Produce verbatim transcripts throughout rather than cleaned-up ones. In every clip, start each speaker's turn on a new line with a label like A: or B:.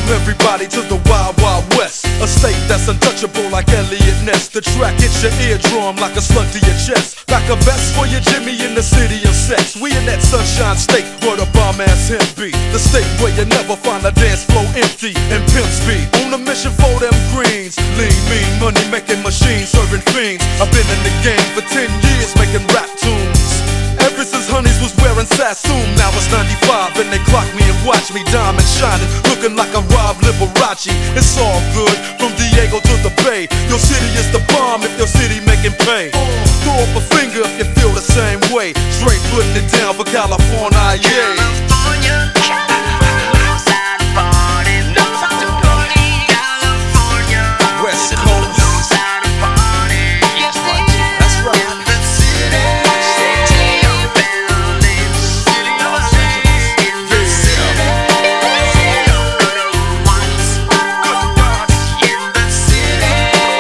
A: everybody to the Wild Wild West, a state that's untouchable like Elliot Ness. The track hits your eardrum like a slug to your chest. Back a vest for your Jimmy in the city of sex. We in that sunshine state where the bomb ass him be. The state where you never find a dance floor empty and pimp speed. On a mission for them greens. Lean, mean, money making machines, serving fiends. I've been in the game for ten years making rap tunes. Ever since Honeys was wearing Sassoon. Now it's ninety-five and they clock me and watch me diamond shining, looking like a Rob Liberace. It's all good from Diego to the Bay. Your city is the bomb if your city making pay. Throw up a finger if you feel the same way. Straight putting it down for California, yeah.
B: California, knows how to party, knows how to party. California,
A: West Coast,
B: knows how to party.
A: that's right, that's right.
B: In the city, city of buildings, city of buildings. In the city, city of good old ones, good gods. In the city,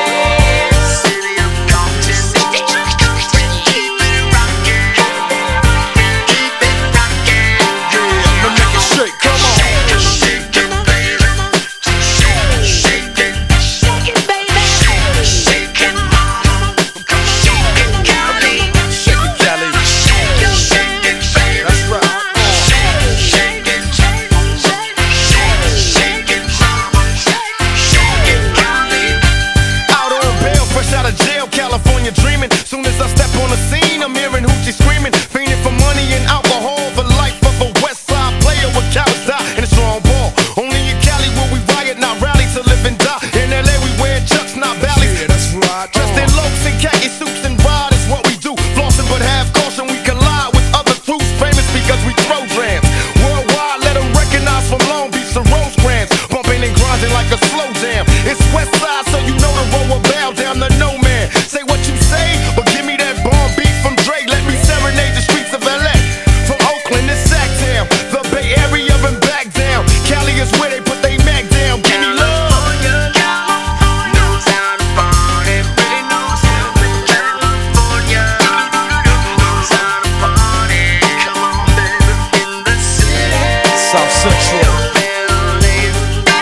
B: city of conscious. Keep it rocking, keep it rocking.
A: Now make it shake, come on.
B: Shake it, shake it, baby. Shake, shake it, shake it, baby. Shake it, mama. Shake it, Cali.
A: Shake it, Cali.
B: Shake it, shake it, baby.
A: That's right.
B: Shake, shake it, shake, shake, shake it, mama. Shake it, Cali.
C: Out on bail, fresh out of jail, California dreaming. Soon as I step on the scene, I'm hearing hoochie screaming, fiending for money and alcohol. The life of a West Side player with cowards die in a strong ball. Only in Cali will we riot, not rally to live and die. In L A we wear chucks, not valleys.
A: Yeah, that's right.
C: Dressed in locs and khaki suits and ride is what we do. Flossing but have caution, we collide with other crews. Famous because we throw drams. Worldwide, let them recognize from Long Beach to Rosecrans. Bumping and grinding like a slow jam. It's West Side, so you know the road will bow down to no man. Say what you say, but give me that bomb beat from Dre. Let me serenade the streets of L A. From Oakland to Sacktown, the Bay Area and back down. Cali is where they put they Mac down. Give me love.
B: California, knows how to party, really knows how to. California, knows how to party. Come on, baby, in the city.
A: South Central.
B: Building,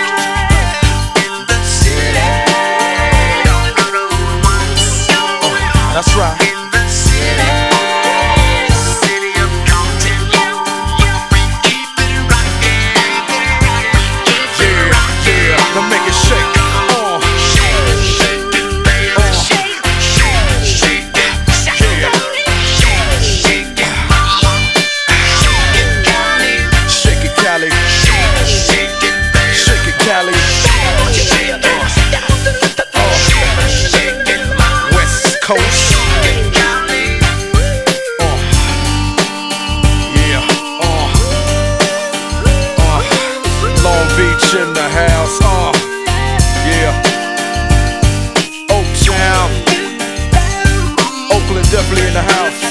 B: in the city. Good old ones.
A: That's right.
B: In the city, city of Compton. We keep it rocking, keep it rocking.
A: Now make it shake. Uh,
B: Shake, shake it, baby. Shake, shake, shake it, shake it, shake it, mama. Shake it, Cali.
A: shake it, Cali.
B: Shake, shake it, baby.
A: Shake it, Cali.
B: Shake it, shake it, mama.
A: West Coast.
B: Shake it, Cali.
A: Uh, yeah. Uh, uh, Long Beach in the house. Uh, yeah. Oaktown. Oakland definitely in the house.